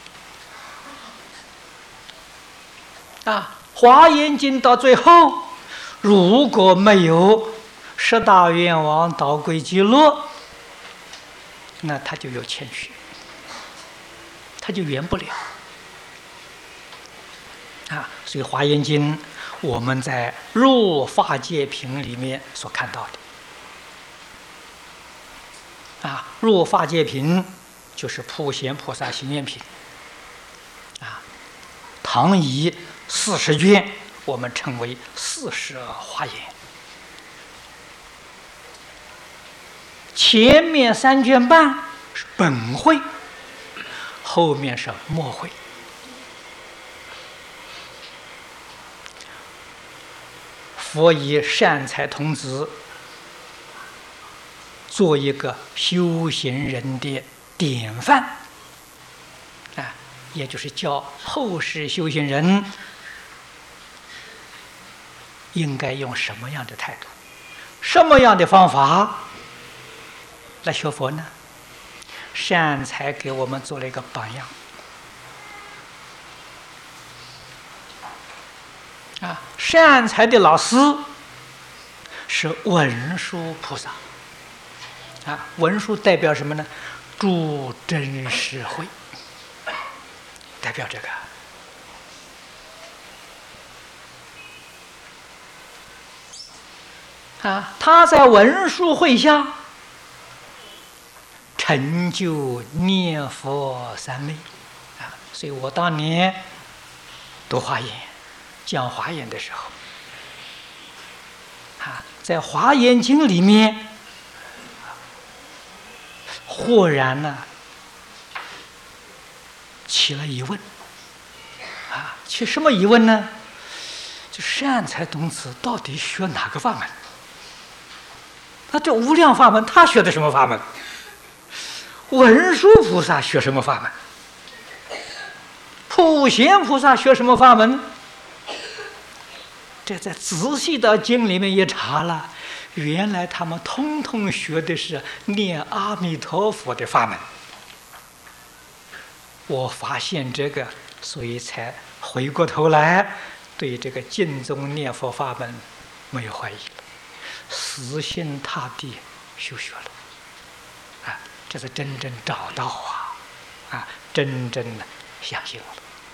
华严经到最后，如果没有10大愿王导归极乐，那他就有谦虚，他就圆不了。所以《华严经》我们在《入法界品》里面所看到的，《入法界品》就是普贤菩萨行愿品，唐以40卷，我们称为40华严。前面3卷半是本会，后面是末会。佛以善财童子做一个修行人的典范，也就是教后世修行人应该用什么样的态度、什么样的方法来学佛呢？善财给我们做了一个榜样。善财的老师是文殊菩萨。文殊代表什么呢？诸真实慧，代表这个。他在文殊会下成成就念佛三昧啊！所以我当年读华严、讲华严的时候啊，在《华严经》里面，忽然呢起了疑问啊！起什么疑问呢？就善财童子到底学哪个法门？他这无量法门，他学的什么法门？文殊菩萨学什么法门？普贤菩萨学什么法门？这在仔细的经里面一查了，原来他们通通学的是念阿弥陀佛的法门。我发现这个，所以才回过头来对这个净宗念佛法门没有怀疑了，死心塌地修学了。啊，这是真正找到啊，真正的相信了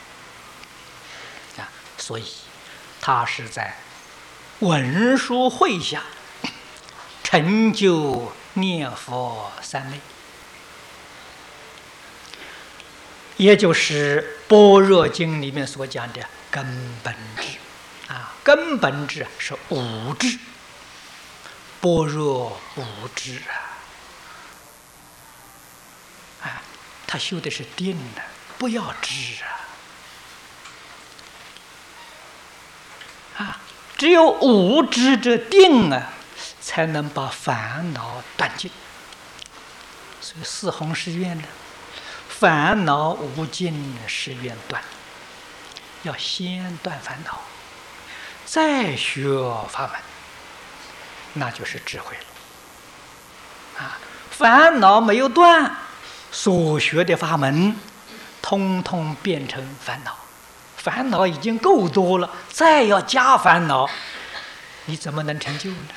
啊，所以他是在文殊会下成就念佛三昧，也就是《般若经》里面所讲的根本智啊，根本智是无智，般若无智啊，他修的是定呢，不要智啊，只有无知之定啊，才能把烦恼断尽。所以四弘誓愿呢，烦恼无尽誓愿断，要先断烦恼，再学法门，那就是智慧了啊！烦恼没有断，所学的法门通通变成烦恼。烦恼已经够多了，再要加烦恼，你怎么能成就呢？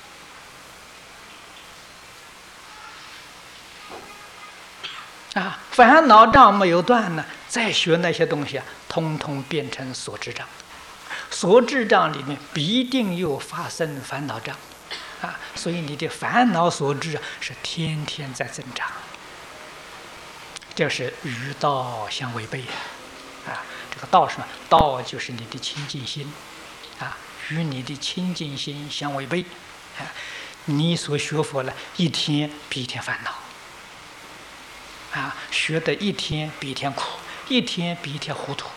啊，烦恼障没有断呢，再学那些东西啊，通通变成所知障。所知障里面必定又发生烦恼障啊，所以你的烦恼所知啊，是天天在增长。这是与道相违背啊！这个道是什么？道就是你的清净心啊，与你的清净心相违背啊！你所学佛了，一天比一天烦恼啊，学的一天比一天苦，一天比一天糊涂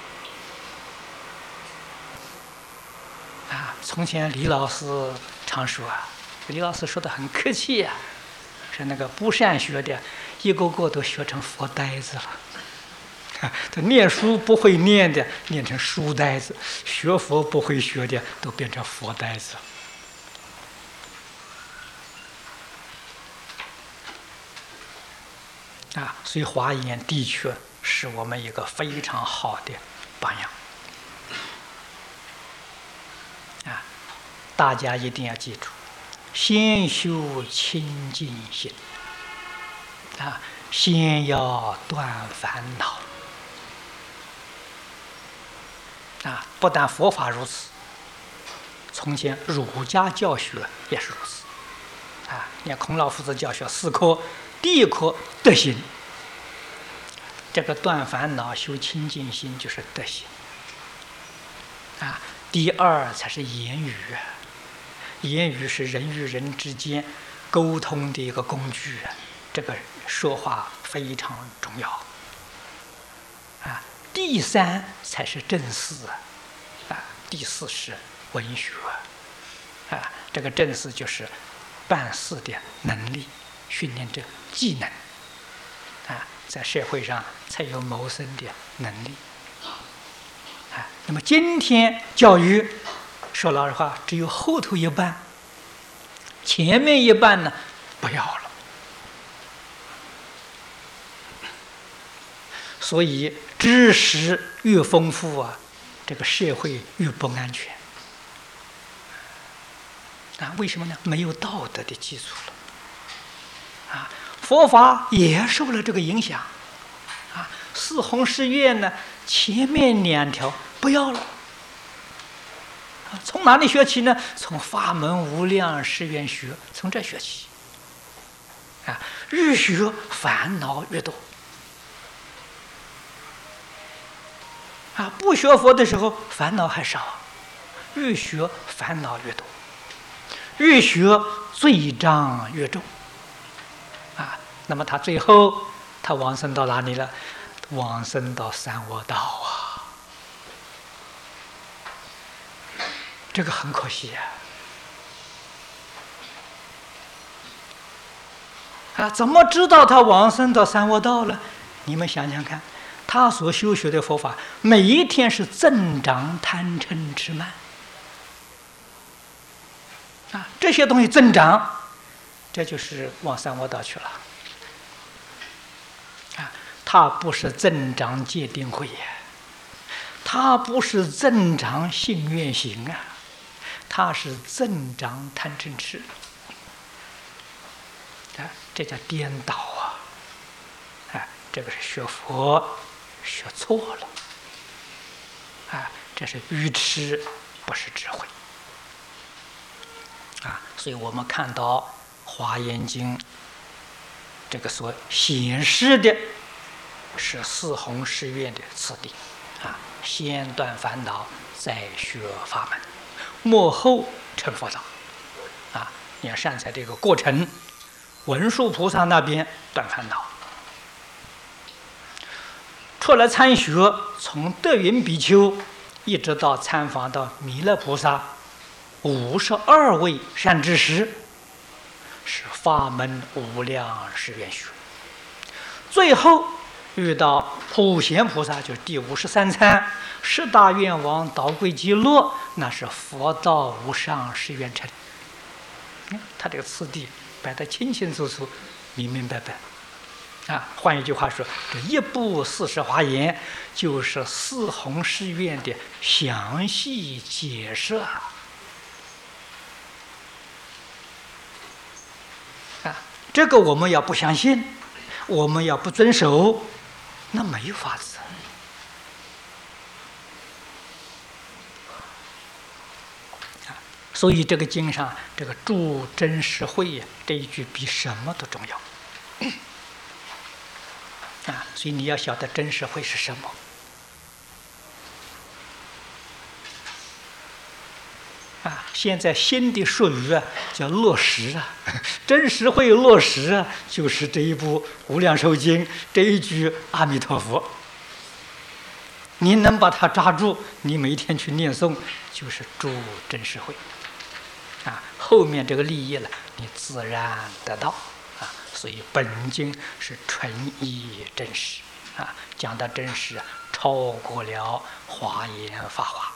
啊！从前李老师常说啊，李老师说的很客气呀，是那个不善学的，一个个都学成佛呆子了。他念书不会念的，念成书呆子；学佛不会学的，都变成佛呆子。啊，所以华严的确是我们一个非常好的榜样。啊，大家一定要记住，先修清净心。啊，先要断烦恼。啊，不但佛法如此，从前儒家教学也是如此。啊，你看孔老夫子教学4科，第1科德行。这个断烦恼、修清净心就是德行。啊，第2才是言语。言语是人与人之间沟通的一个工具，这个说话非常重要。啊，第3才是正事啊，第4是文学啊，这个正事就是办事的能力，训练这技能啊，在社会上才有谋生的能力啊。那么今天教育说老实话，只有后头一半，前面一半呢不要了。所以知识越丰富啊，这个社会越不安全啊！为什么呢？没有道德的基础了啊！佛法也受了这个影响啊！四弘誓愿呢，前面2条不要了啊！从哪里学起呢？从法门无量誓愿学，从这学起啊，越学烦恼越多。啊，不学佛的时候烦恼还少，越学烦恼越多，越学罪障越重。啊，那么他最后他往生到哪里了？往生到三恶道啊！这个很可惜呀！啊，怎么知道他往生到三恶道了？你们想想看，他所修学的佛法，每一天是增长贪嗔痴慢啊，这些东西增长，这就是往三恶道去了。啊，它不是增长戒定慧呀，它不是增长信愿行啊，它是增长贪嗔痴。啊，这叫颠倒啊！啊，这个是学佛学错了。啊，这是愚痴，不是智慧。啊，所以我们看到《华严经》这个所显示的是四弘誓愿的次第。啊，先断烦恼，再学法门，末后成佛道。啊，你看善财这个过程。文殊菩萨那边断烦恼，出来参学，从德云比丘一直到参访到弥勒菩萨，52位善知识，是法门无量誓愿学。最后遇到普贤菩萨，就是第53参十大愿王导归极乐，那是佛道无上誓愿成。他这个次第摆得清清楚楚、明明白白。啊，换一句话说，这一部40华严就是四弘誓愿的详细解释啊！这个我们要不相信，我们要不遵守，那没有法子。所以这个经上这个住真实慧这一句比什么都重要。啊，所以你要晓得真实慧是什么。啊，现在新的术语啊叫落实啊，真实慧落实啊，就是这一部《无量寿经》这一句阿弥陀佛。你能把它抓住，你每天去念诵，就是住真实慧。啊，后面这个利益了，你自然得到啊。所以本经是纯义真实啊，讲到真实超过了华严法华。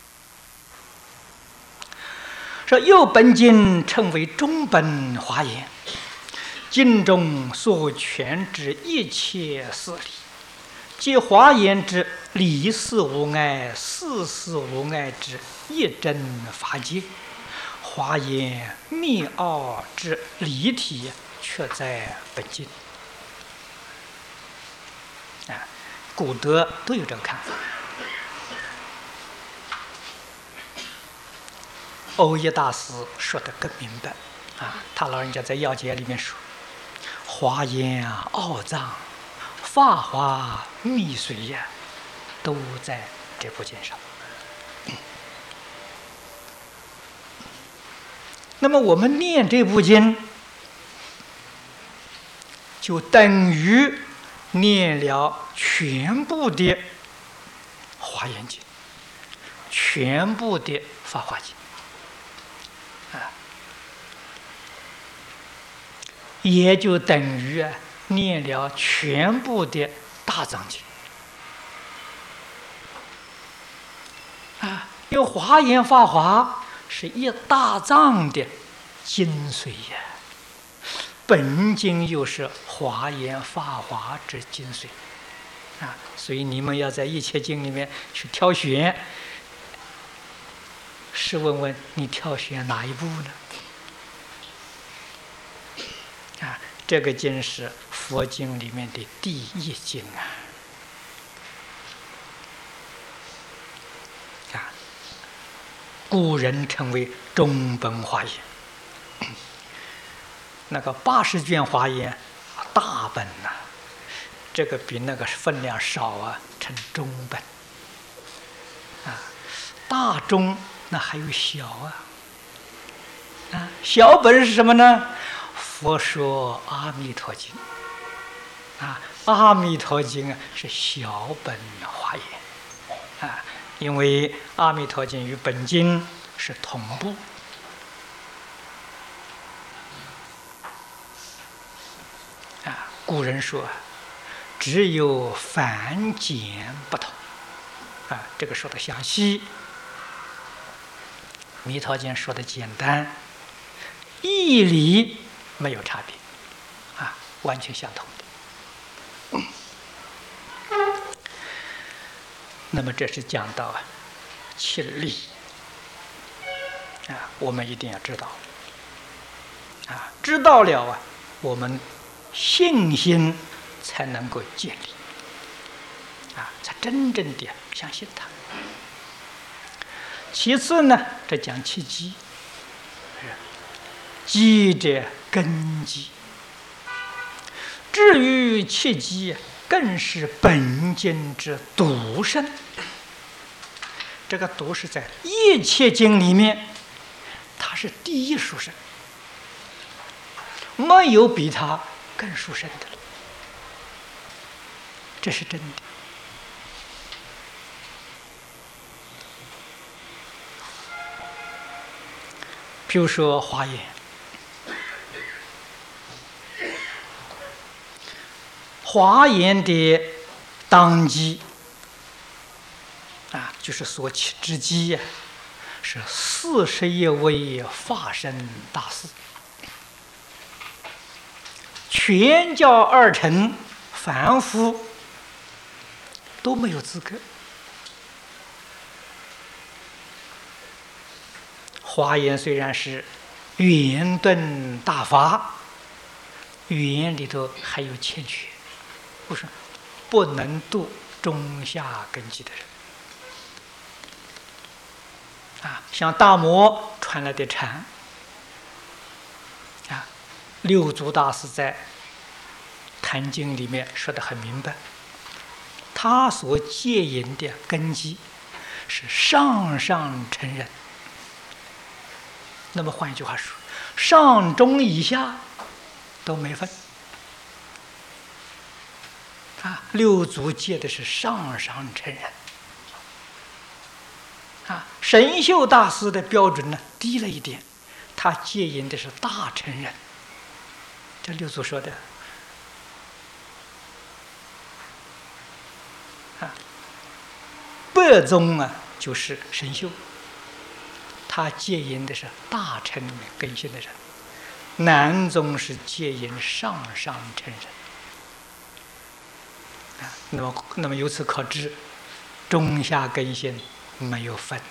说又本经称为中本华严，经中所全之一切事理，即华严之理事无碍、事事无碍之一真法界。华严密奥之理体，却在本经。啊，古德都有这个看法。欧耶大师说得更明白。啊，他老人家在要解里面说：“华严奥藏，法华密髓呀，都在这部经上。”那么我们念这部经，就等于念了全部的华严经，全部的法华经，也就等于念了全部的大藏经。因为华严法华是一大藏的精髓呀，本经又是华严法华之精髓啊，所以你们要在一切经里面去挑选，试问问你挑选哪一部呢？啊，这个经是佛经里面的第一经啊。古人称为中本华严。 那个80卷华严大本呐、这个比那个分量少啊，成中本啊。大中那还有小啊，小本是什么呢？佛说阿弥陀经啊，阿弥陀经啊是小本华严啊，因为阿弥陀经与本经是同步。古人说，只有繁简不同啊，这个说的详细。弥陀经说的简单，义理没有差别啊，完全相同的。那么这是讲到切理啊，我们一定要知道啊，知道了啊，我们信心才能够建立啊，才真正的相信他。其次呢，这讲契机，机者根基。至于契机，更是本经之独胜。这个独是在一切经里面，它是第一殊胜，没有比它更殊胜的了，这是真的。比如说华严，华严的当机啊，就是所起之机呀，是41位法身大士，全教二乘凡夫都没有资格。华严虽然是圆顿大法，圆里头还有欠缺，不是不能度中下根基的人啊，像大摩传来的禅啊，六祖大师在《坛经》里面说得很明白，他所戒引的根基是上上乘人。那么换一句话说，上中以下都没分啊。六祖戒的是上上乘人啊，神秀大师的标准呢低了一点，他戒引的是大乘人。这六祖说的啊，北宗啊就是神秀。他戒引的是大乘根性的人，南宗是戒引上上乘人啊。那么由此可知，中下根性没有分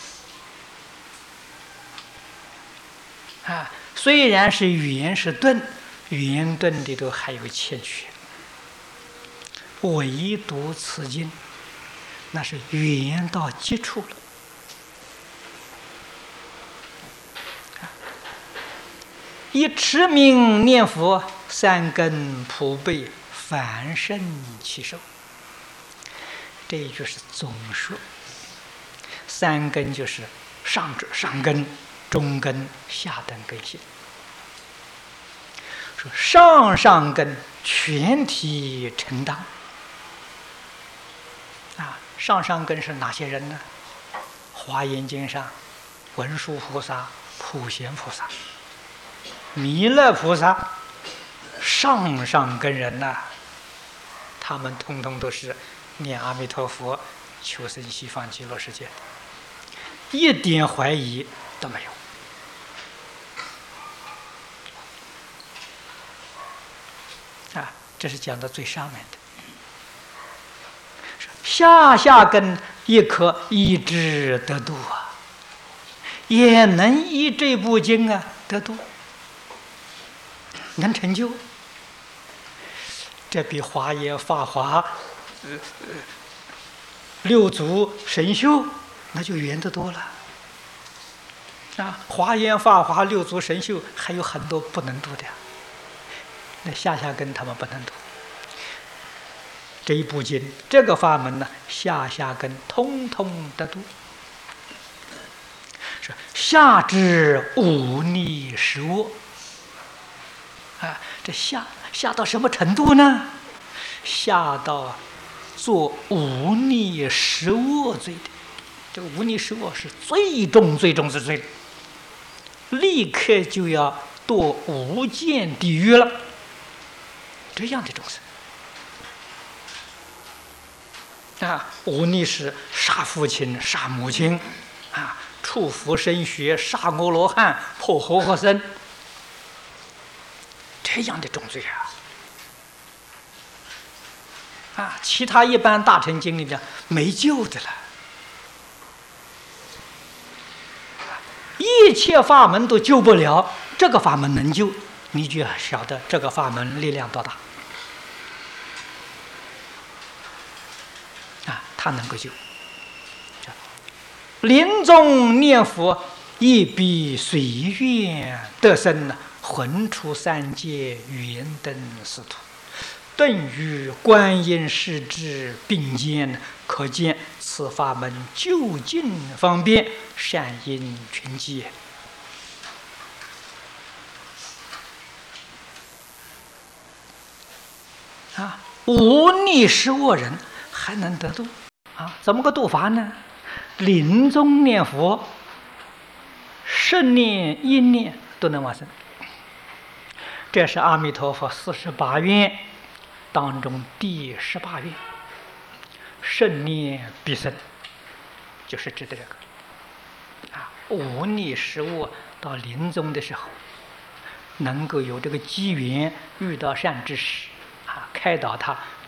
啊。虽然是圆是顿，圆顿里头还有欠缺，唯独此经那是圆到极处了。以持名念佛，三根普被，凡圣其寿。这一句是总说，三根就是上根、中根、下等根性。说上根全体承当啊，上根是哪些人呢？华严经上，文殊菩萨、普贤菩萨、弥勒菩萨，上根人呐，他们通通都是念阿弥陀佛，求生西方极乐世界，一点怀疑都没有啊！这是讲到最上面的，下根也可依之得度啊，也能依这部经啊得度。能成就，这比华严、法华、六祖、神秀那就圆得多了啊！华严、法华、六祖、神秀还有很多不能度的那下根他们不能读。这一部经，这个法门呢，下根通通得度。是下至无逆十恶啊，这下到什么程度呢？下到做无逆十恶罪的。这个无逆十恶是最重之罪，立刻就要堕无间地狱了。这样的众生啊，无逆是杀父亲、杀母亲啊，触佛身血、杀阿罗汉、破活活僧，这样的重罪啊！其他一般大乘经里面没救的了。一切法门都救不了，这个法门能救，你就要晓得这个法门力量多大啊！它能够救。临终念佛，一笔随愿得生呢，魂出三界，圆登四土，顿与观音世智并肩，可见此法门究竟方便，善因群集啊！无逆十恶人还能得度啊？怎么个度法呢？临终念佛，10念1念都能往生。这是阿弥陀佛48愿当中第18愿，圣念必生，就是指的这个啊，无逆十恶，到临终的时候，能够有这个机缘遇到善知识啊，开导他